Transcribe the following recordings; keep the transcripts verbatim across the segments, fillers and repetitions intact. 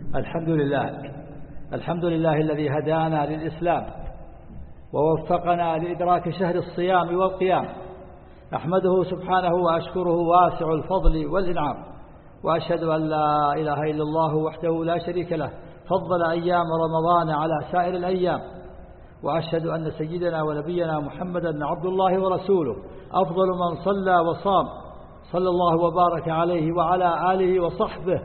الحمد لله الحمد لله الذي هدانا للإسلام ووفقنا لإدراك شهر الصيام والقيام. أحمده سبحانه وأشكره واسع الفضل والإنعام، وأشهد أن لا إله إلا الله وحده لا شريك له فضل أيام رمضان على سائر الأيام. وأشهد أن سيدنا ونبينا محمدا عبد الله ورسوله أفضل من صلى وصام، صلى الله وبارك عليه وعلى آله وصحبه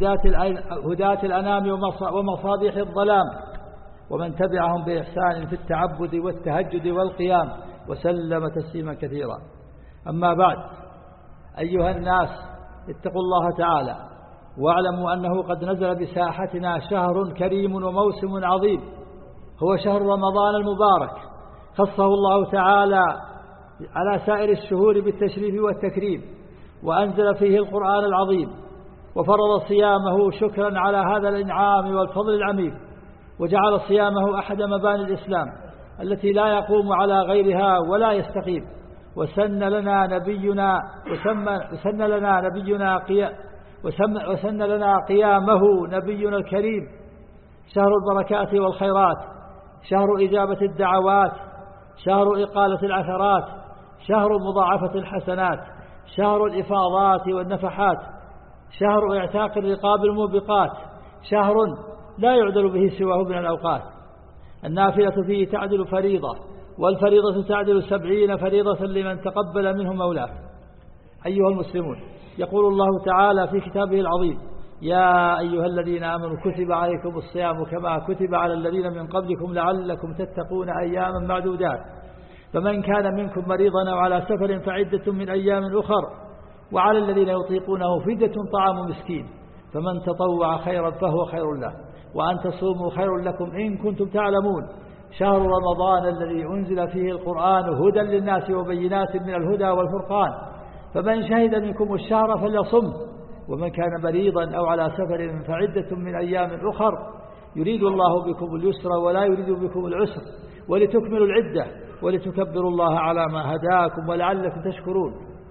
هداة الأنام ومصابيح الظلام، ومن تبعهم بإحسان في التعبد والتهجد والقيام، وسلم تسليما كثيرا. أما بعد، أيها الناس اتقوا الله تعالى واعلموا أنه قد نزل بساحتنا شهر كريم وموسم عظيم، هو شهر رمضان المبارك، خصه الله تعالى على سائر الشهور بالتشريف والتكريم، وأنزل فيه القرآن العظيم، وفرض صيامه شكرا على هذا الإنعام والفضل العميم، وجعل صيامه أحد مباني الإسلام التي لا يقوم على غيرها ولا يستقيم. وسن لنا نبينا وسمى وسن لنا نبينا قيا وسمى وسن لنا قيامه نبينا الكريم، شهر البركات والخيرات، شهر إجابة الدعوات، شهر إقالة العثرات، شهر مضاعفة الحسنات، شهر الإفاضات والنفحات، شهر اعتاق الرقاب الموبقات، شهر لا يعدل به سواه من الأوقات. النافلة فيه تعدل فريضة، والفريضة تعدل سبعين فريضة لمن تقبل منه مولاه. أيها المسلمون، يقول الله تعالى في كتابه العظيم: يا أيها الذين آمنوا كتب عليكم الصيام كما كتب على الذين من قبلكم لعلكم تتقون أياما معدودات، فمن كان منكم مريضا أو على سفر فعدة من أيام أخر، وعلى الذين يطيقونه فدية طعام مسكين، فمن تطوع خيرا فهو خير له، وأن تصوموا خير لكم إن كنتم تعلمون. شهر رمضان الذي أنزل فيه القرآن هدى للناس وبينات من الهدى والفرقان، فمن شهد منكم الشهر فليصم، ومن كان مريضا أو على سفر فعدة من أيام أخر، يريد الله بكم اليسر ولا يريد بكم العسر، ولتكملوا العدة ولتكبروا الله على ما هداكم ولعلكم تشكرون.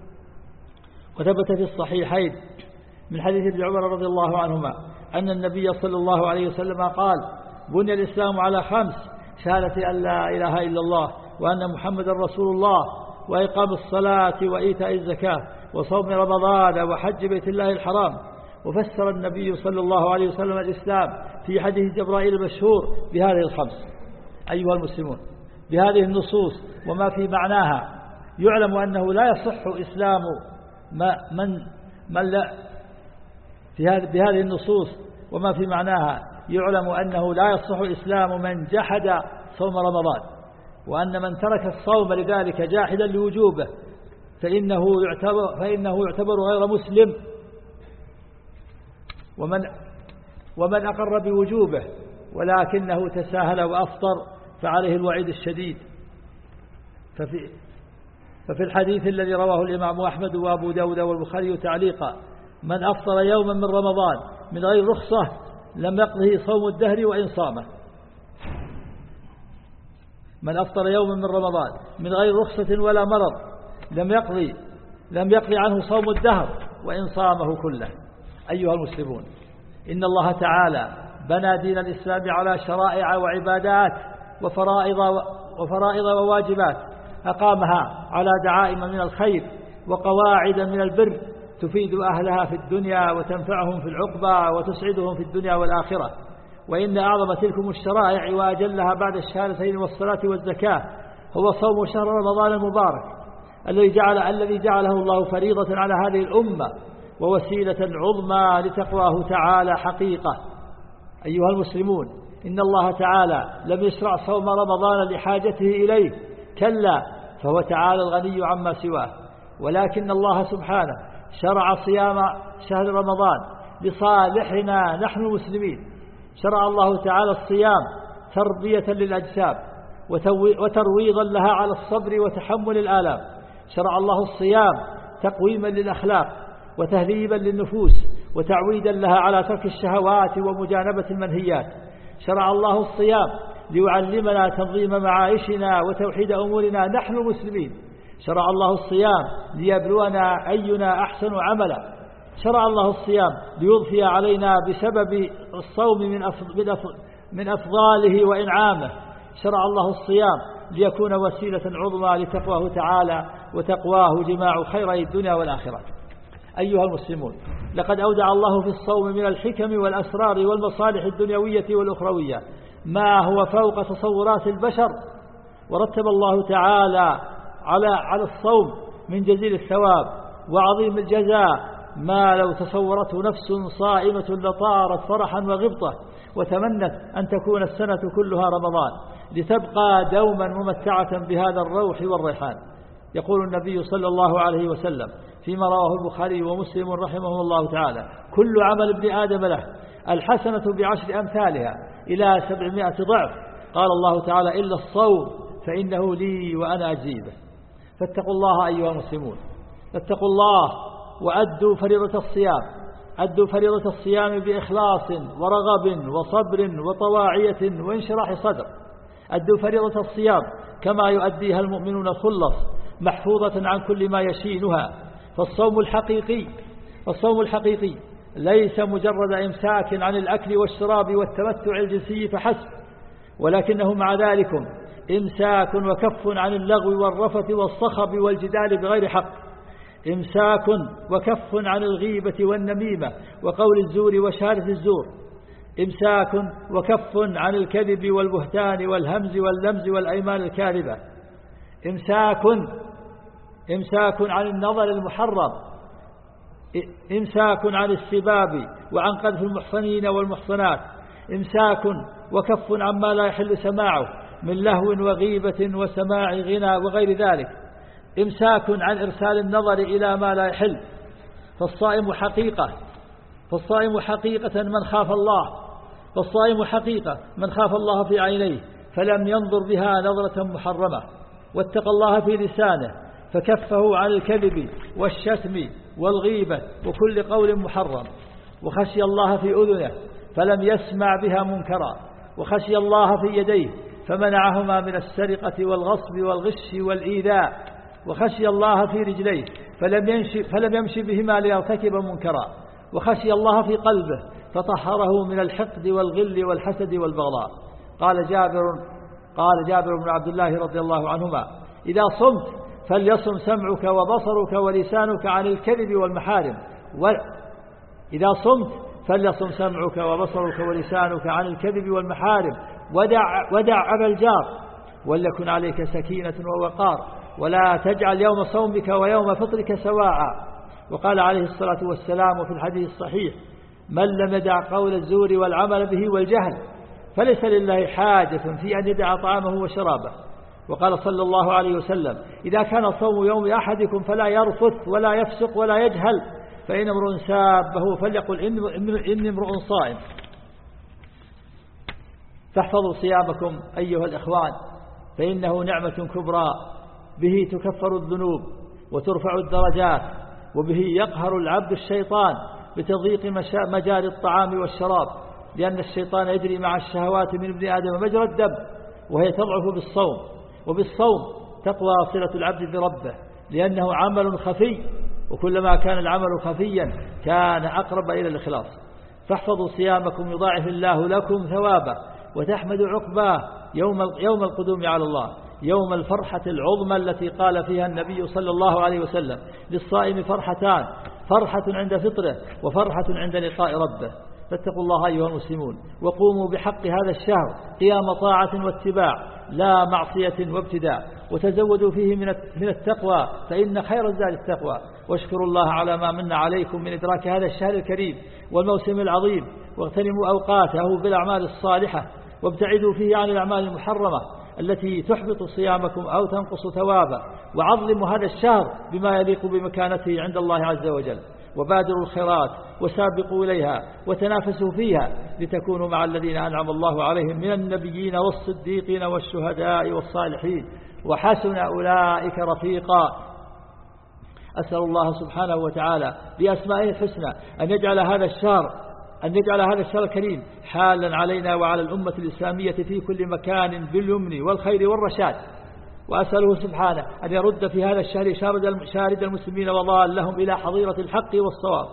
وثبت في الصحيحين من حديث ابن عمر رضي الله عنهما أن النبي صلى الله عليه وسلم قال: بني الإسلام على خمس: شهادة أن لا إله إلا الله وأن محمد رسول الله، وإقام الصلاة وإيتاء الزكاة وصوم رمضان وحج بيت الله الحرام. وفسر النبي صلى الله عليه وسلم الإسلام في حديث جبرائيل المشهور بهذه الخمس. أيها المسلمون، بهذه النصوص وما في معناها يعلم أنه لا يصح إسلام من من لا في هذه بهذه النصوص وما في معناها يعلم أنه لا يصح إسلام من جحد صوم رمضان، وأن من ترك الصوم لذلك جاحدا لوجوبه فإنه يعتبر, فإنه يعتبر غير مسلم، ومن, ومن أقر بوجوبه ولكنه تساهل وأفطر فعليه الوعيد الشديد. ففي, ففي الحديث الذي رواه الإمام أحمد وأبو داود والبخاري تعليقا: من أفطر يوما من رمضان من غير رخصة لم يقضه صوم الدهر وإن صامه. من أفطر يوما من رمضان من غير رخصة ولا مرض لم يقضي لم يقضي عنه صوم الدهر وإن صامه كله. أيها المسلمون، إن الله تعالى بنى دين الإسلام على شرائع وعبادات وفرائض وفرائض وواجبات أقامها على دعائم من الخير وقواعد من البر تفيد أهلها في الدنيا وتنفعهم في العقبى وتسعدهم في الدنيا والآخرة. وإن أعظم تلكم الشرائع وأجلها بعد الشهادتين والصلاة والزكاة هو صوم شهر رمضان المبارك الذي جعل الذي جعله الله فريضة على هذه الأمة ووسيلة عظمى لتقواه تعالى حقيقة. أيها المسلمون، إن الله تعالى لم يشرع صوم رمضان لحاجته إليه، كلا، فهو تعالى الغني عما سواه، ولكن الله سبحانه شرع صيام شهر رمضان لصالحنا نحن المسلمين. شرع الله تعالى الصيام تربية للأجسام وترويضا لها على الصبر وتحمل الآلام. شرع الله الصيام تقويما للأخلاق وتهذيبا للنفوس وتعويدا لها على ترك الشهوات ومجانبة المنهيات. شرع الله الصيام ليعلمنا تنظيم معايشنا وتوحيد أمورنا نحن المسلمين. شرع الله الصيام ليبلونا أينا أحسن عملا. شرع الله الصيام ليضفي علينا بسبب الصوم من أفضاله وإنعامه. شرع الله الصيام ليكون وسيلة عظمى لتقواه تعالى، وتقواه جماع خيري الدنيا والآخرة. أيها المسلمون، لقد أودع الله في الصوم من الحكم والأسرار والمصالح الدنيوية والأخروية ما هو فوق تصورات البشر، ورتب الله تعالى على على الصوم من جزيل الثواب وعظيم الجزاء ما لو تصورته نفس صائمة لطارت فرحا وغبطة وتمنت أن تكون السنة كلها رمضان لتبقى دوما ممتعة بهذا الروح والريحان. يقول النبي صلى الله عليه وسلم فيما رواه البخاري ومسلم رحمه الله تعالى: كل عمل ابن آدم له الحسنة بعشر أمثالها إلى سبعمائة ضعف. قال الله تعالى: إلا الصوم فإنه لي وأنا أجزي به. فاتقوا الله أيها المسلمون، فاتقوا الله وأدوا فريضة الصيام، أدوا فريضة الصيام بإخلاص ورغب وصبر وطواعية وانشراح صدر. أدوا فريضة الصيام كما يؤديها المؤمنون الخلص، محفوظة عن كل ما يشينها. فالصوم الحقيقي فالصوم الحقيقي ليس مجرد إمساك عن الأكل والشراب والتمتع الجنسي فحسب، ولكنه مع ذلك إمساك وكف عن اللغو والرفث والصخب والجدال بغير حق، إمساك وكف عن الغيبة والنميمة وقول الزور وشهادة الزور، إمساك وكف عن الكذب والبهتان والهمز واللمز والأيمان الكاذبة، إمساك إمساك عن النظر المحرم، إمساك عن السباب وعن قذف المحصنين والمحصنات، إمساك وكف عما لا يحل سماعه من لهو وغيبة وسماع غنى وغير ذلك، إمساك عن إرسال النظر إلى ما لا يحل. فالصائم حقيقة فالصائم حقيقة من خاف الله فالصائم حقيقة من خاف الله في عينيه فلم ينظر بها نظرة محرمة، واتقى الله في لسانه فكفه عن الكذب والشتم والغيبة وكل قول محرم، وخشي الله في أذنه فلم يسمع بها منكرا، وخشي الله في يديه فمنعهما من السرقة والغصب والغش والإيذاء، وخشي الله في رجليه فلم يمشي, فلم يمشي بهما ليرتكب منكرا، وخشي الله في قلبه فطهره من الحقد والغل والحسد والبغضاء. قال جابر قال جابر بن عبد الله رضي الله عنهما: إذا صمت فليصم سمعك وبصرك ولسانك عن الكذب والمحارم و... إذا صمت فليصم سمعك وبصرك ولسانك عن الكذب والمحارم ودع, ودع أبا الجار، وليكن عليك سكينة ووقار، ولا تجعل يوم صومك ويوم فطرك سواء. وقال عليه الصلاة والسلام في الحديث الصحيح: من لم يدع قول الزور والعمل به والجهل فليس لله حاجة في أن يدع طعامه وشرابه. وقال صلى الله عليه وسلم: إذا كان صوم يوم أحدكم فلا يرفث ولا يفسق ولا يجهل، فإن امرؤ سابه فليقل إني امرؤ صائم. فاحفظوا صيامكم أيها الإخوان، فإنه نعمة كبرى، به تكفر الذنوب وترفع الدرجات، وبه يقهر العبد الشيطان بتضييق مجال الطعام والشراب، لأن الشيطان يجري مع الشهوات من ابن آدم مجرى الدم، وهي تضعف بالصوم، وبالصوم تقوى صلة العبد بربه، لأنه عمل خفي، وكلما كان العمل خفيا كان أقرب إلى الإخلاص. فاحفظوا صيامكم يضاعف الله لكم ثوابه، وتحمد عقباه يوم يوم القدوم على الله، يوم الفرحة العظمى التي قال فيها النبي صلى الله عليه وسلم: للصائم فرحتان، فرحة عند فطره وفرحة عند لقاء ربه. فاتقوا الله أيها المسلمون، وقوموا بحق هذا الشهر قيام طاعة واتباع لا معصية وابتداع، وتزودوا فيه من التقوى فإن خير الزاد التقوى، واشكروا الله على ما من عليكم من إدراك هذا الشهر الكريم والموسم العظيم، واغتنموا أوقاته بالأعمال الصالحة، وابتعدوا فيه عن الأعمال المحرمة التي تحبط صيامكم أو تنقص ثوابا، وعظموا هذا الشهر بما يليق بمكانته عند الله عز وجل، وبادروا الخيرات وسابقوا إليها وتنافسوا فيها لتكونوا مع الذين أنعم الله عليهم من النبيين والصديقين والشهداء والصالحين، وحسن أولئك رفيقا. أسأل الله سبحانه وتعالى بأسمائه الحسنى أن يجعل هذا الشهر أن يجعل هذا الشهر الكريم حالا علينا وعلى الأمة الإسلامية في كل مكان باليمن والخير والرشاد، وأسأله سبحانه أن يرد في هذا الشهر شارد المسلمين وضالهم إلى حظيرة الحق والصواب،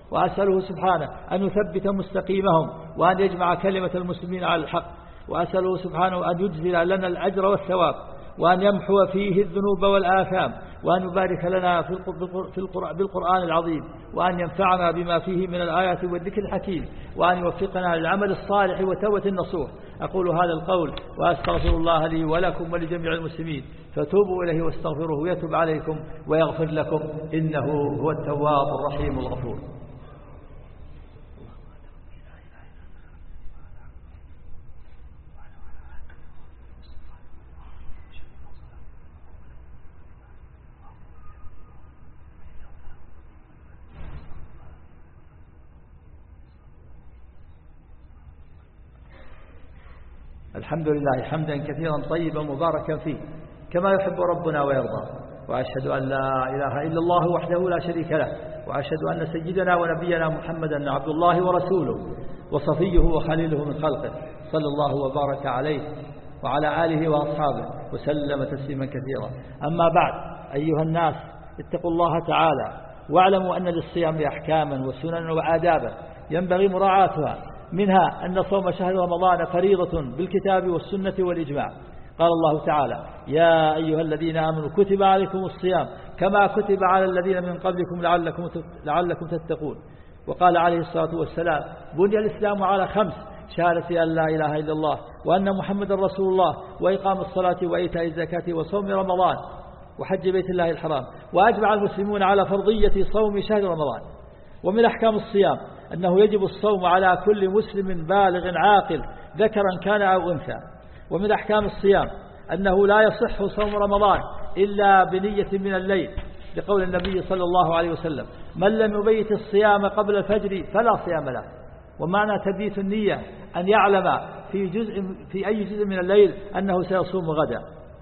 وأسأله سبحانه أن يثبت مستقيمهم وأن يجمع كلمة المسلمين على الحق، وأسأله سبحانه أن يجزل لنا الأجر والثواب، وأن يمحو فيه الذنوب والآثام، وأن يبارك لنا في بالقرآن العظيم، وأن ينفعنا بما فيه من الآيات والذكر الحكيم، وأن يوفقنا للعمل الصالح وتوبة النصوح. أقول هذا القول وأستغفر الله لي ولكم ولجميع المسلمين، فتوبوا إليه واستغفروه يتوب عليكم ويغفر لكم، إنه هو التواب الرحيم الغفور. الحمد لله حمدا كثيرا طيبا مباركا فيه كما يحب ربنا ويرضى، وأشهد أن لا إله إلا الله وحده لا شريك له، وأشهد أن سيدنا ونبينا محمدا عبد الله ورسوله وصفيه وخليله من خلقه، صلى الله وبارك عليه وعلى آله وأصحابه وسلم تسليما كثيرا. أما بعد، أيها الناس اتقوا الله تعالى واعلموا أن للصيام أحكاما وسننا وآدابا ينبغي مراعاتها، منها أن صوم شهر رمضان فريضة بالكتاب والسنة والإجماع. قال الله تعالى: يا أيها الذين آمنوا كتب عليكم الصيام كما كتب على الذين من قبلكم لعلكم لعلكم تتقون. وقال عليه الصلاة والسلام: بني الإسلام على خمس: شهادة أن لا إله إلا الله وأن محمد رسول الله، وإقام الصلاة وإيتاء الزكاة وصوم رمضان وحج بيت الله الحرام. وأجمع المسلمون على فرضية صوم شهر رمضان. ومن أحكام الصيام أنه يجب الصوم على كل مسلم بالغ عاقل ذكرا كان أو أنثى. ومن أحكام الصيام أنه لا يصح صوم رمضان إلا بنية من الليل، لقول النبي صلى الله عليه وسلم: من لم يبيت الصيام قبل الفجر فلا صيام له. ومعنى تبييت النية أن يعلم في جزء في أي جزء من الليل أنه سيصوم غدا.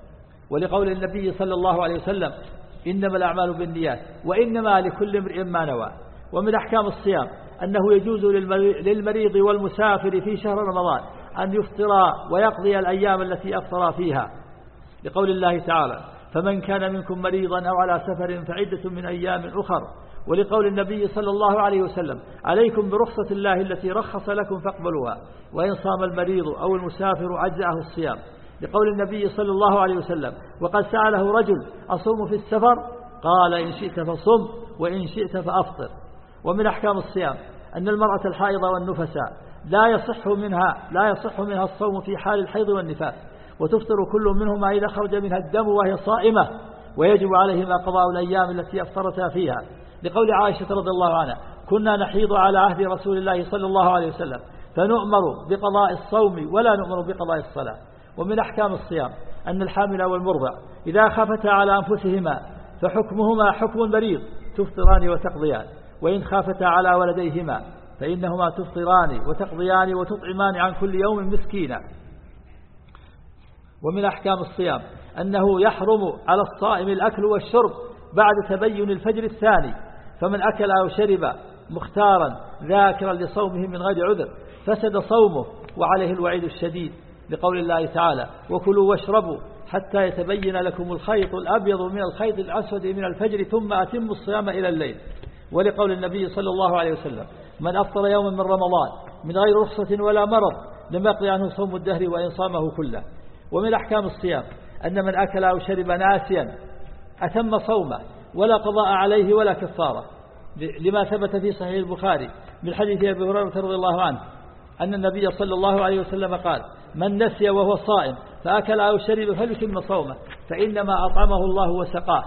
ولقول النبي صلى الله عليه وسلم: إنما الأعمال بالنيات وإنما لكل امرئ ما نوى. ومن أحكام الصيام أنه يجوز للمريض والمسافر في شهر رمضان أن يفطر ويقضي الأيام التي أفطر فيها، لقول الله تعالى: فمن كان منكم مريضا أو على سفر فعدة من أيام أخر. ولقول النبي صلى الله عليه وسلم: عليكم برخصة الله التي رخص لكم فاقبلوها، وإن صام المريض أو المسافر أجزأه الصيام، لقول النبي صلى الله عليه وسلم: وقد سأله رجل: أصوم في السفر؟ قال: إن شئت فصم وإن شئت فأفطر. ومن أحكام الصيام أن المرأة الحائض والنفساء لا يصح منها لا يصح منها الصوم في حال الحيض والنفاس، وتفطر كل منهما إذا خرج منها الدم وهي صائمة، ويجب عليهما قضاء الأيام التي أفطرتا فيها، لقول عائشة رضي الله عنها: كنا نحيض على عهد رسول الله صلى الله عليه وسلم فنؤمر بقضاء الصوم ولا نؤمر بقضاء الصلاة. ومن أحكام الصيام أن الحامل والمرضع إذا خافتا على أنفسهما فحكمهما حكم المريض، تفطران وتقضيان. وإن خافتا على ولديهما فإنهما تفطران وتقضيان وتطعمان عن كل يوم مسكينا. ومن أحكام الصيام أنه يحرم على الصائم الأكل والشرب بعد تبين الفجر الثاني، فمن أكل أو شرب مختارا ذاكرا لصومه من غير عذر فسد صومه وعليه الوعيد الشديد، لقول الله تعالى: وكلوا واشربوا حتى يتبين لكم الخيط الأبيض من الخيط الأسود من الفجر ثم أتموا الصيام إلى الليل. ولقول النبي صلى الله عليه وسلم: من أفطر يوما من رمضان من غير رخصة ولا مرض لم يقضي عنه صوم الدهر وإن صامه كله. ومن أحكام الصيام أن من أكل أو شرب ناسيا أتم صومه ولا قضاء عليه ولا كفارة، لما ثبت في صحيح البخاري من حديث أبي هريرة رضي الله عنه أن النبي صلى الله عليه وسلم قال: من نسي وهو صائم فأكل أو شرب فليتم صومه فإنما أطعمه الله وسقاه.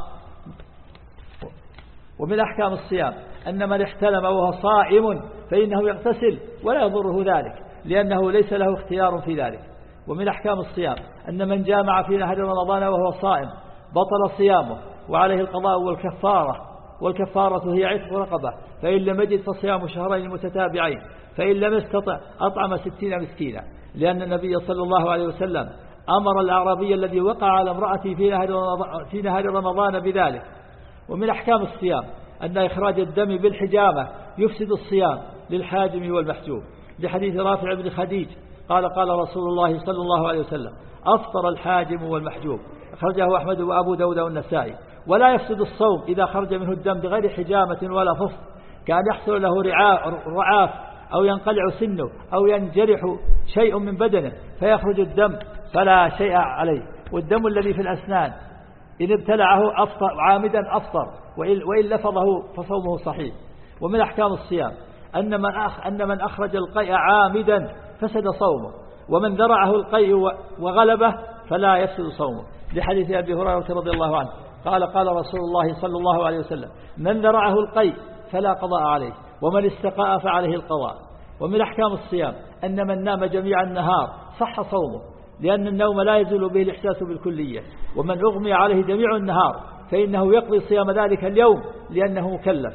ومن أحكام الصيام أن من احتلم وهو صائم فإنه يغتسل ولا يضره ذلك، لأنه ليس له اختيار في ذلك. ومن أحكام الصيام أن من جامع في نهار رمضان وهو صائم بطل صيامه وعليه القضاء والكفارة، والكفارة هي عتق رقبة، فإن لم يجد فصيام شهرين متتابعين، فإن لم يستطع أطعم ستين مسكينا، لأن النبي صلى الله عليه وسلم أمر الأعرابي الذي وقع على امرأته في نهار رمضان بذلك. ومن أحكام الصيام أن إخراج الدم بالحجامة يفسد الصيام للحاجم والمحجوم، لحديث رافع بن خديج قال: قال رسول الله صلى الله عليه وسلم: أفطر الحاجم والمحجوم، أخرجه أحمد وأبو داود والنسائي. ولا يفسد الصوم إذا خرج منه الدم بغير حجامة ولا فصل، كان يحصل له رعاف أو ينقلع سنه أو ينجرح شيء من بدنه فيخرج الدم فلا شيء عليه. والدم الذي في الأسنان إن ابتلعه أفطر عامدا أفطر، وإن لفظه فصومه صحيح. ومن أحكام الصيام أن من, أخ أن من أخرج القيء عامدا فسد صومه، ومن ذرعه القيء وغلبه فلا يفسد صومه، لحديث أبي هريرة رضي الله عنه قال قال رسول الله صلى الله عليه وسلم: من ذرعه القيء فلا قضاء عليه، ومن استقاء فعليه القضاء. ومن أحكام الصيام أن من نام جميع النهار صح صومه، لأن النوم لا يزول به الإحساس بالكلية. ومن أغمي عليه جميع النهار فإنه يقضي صيام ذلك اليوم لأنه مكلف،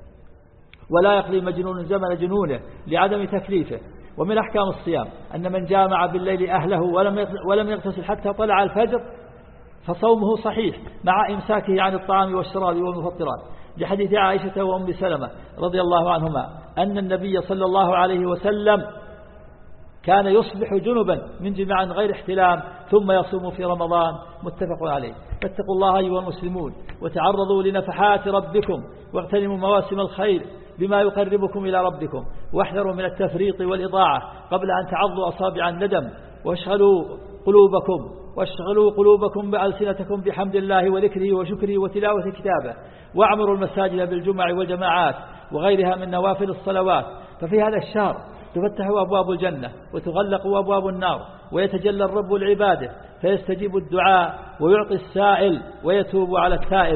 ولا يقضي مجنون زمن جنونه لعدم تكليفه. ومن أحكام الصيام أن من جامع بالليل أهله ولم يغتسل حتى طلع الفجر فصومه صحيح مع إمساكه عن الطعام والشراب والمفطرات، لحديث عائشة وأم سلمة رضي الله عنهما أن النبي صلى الله عليه وسلم كان يصبح جنبا من جماع غير احتلام ثم يصوم في رمضان، متفق عليه. فاتقوا الله أيها المسلمون وتعرضوا لنفحات ربكم واغتنموا مواسم الخير بما يقربكم إلى ربكم، واحذروا من التفريط والإضاعة قبل أن تعضوا أصابع الندم، واشغلوا قلوبكم واشغلوا قلوبكم بألسنتكم بحمد الله وذكره وشكره وتلاوة كتابه، واعمروا المساجد بالجمع والجماعات وغيرها من نوافل الصلوات. ففي هذا الشهر تفتح أبواب الجنة وتغلق أبواب النار، ويتجلى الرب العباده فيستجيب الدعاء ويعطي السائل ويتوب على التائب.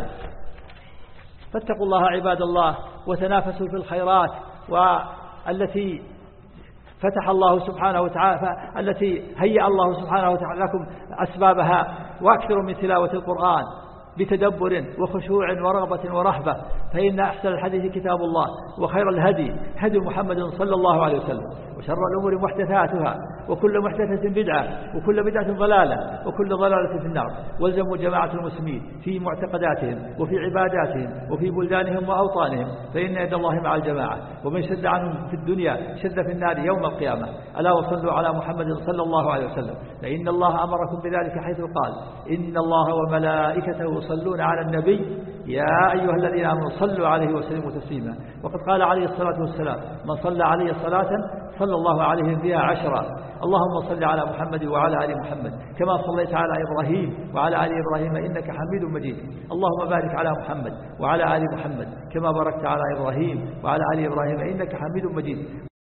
فاتقوا الله عباد الله وتنافسوا في الخيرات والتي فتح الله سبحانه وتعالى التي هيأ الله سبحانه وتعالى لكم أسبابها، واكثروا من تلاوة القرآن بتدبر وخشوع ورغبة ورهبة، فإن أحسن الحديث كتاب الله، وخير الهدي هدي محمد صلى الله عليه وسلم، وشر الأمور محدثاتها، وكل محدثة بدعة، وكل بدعة ضلالة، وكل ضلالة في النار. والزموا جماعة المسلمين في معتقداتهم وفي عباداتهم وفي بلدانهم وأوطانهم، فإن يد الله مع الجماعة، ومن شد عنهم في الدنيا شد في النار يوم القيامة. ألا وصلوا على محمد صلى الله عليه وسلم، فإن الله أمركم بذلك حيث قال: إن الله وملائكته يصلون على النبي يا أيها الذين آمنوا صلوا عليه وسلموا تسليما. وقد قال عليه الصلاة والسلام: من صلى عليه صلاة صلى الله عليه بها عشرا. اللهم صل على محمد وعلى آل محمد كما صليت على إبراهيم وعلى آل إبراهيم إنك حميد مجيد. اللهم بارك على محمد وعلى آل محمد كما باركت على إبراهيم وعلى آل إبراهيم إنك حميد مجيد.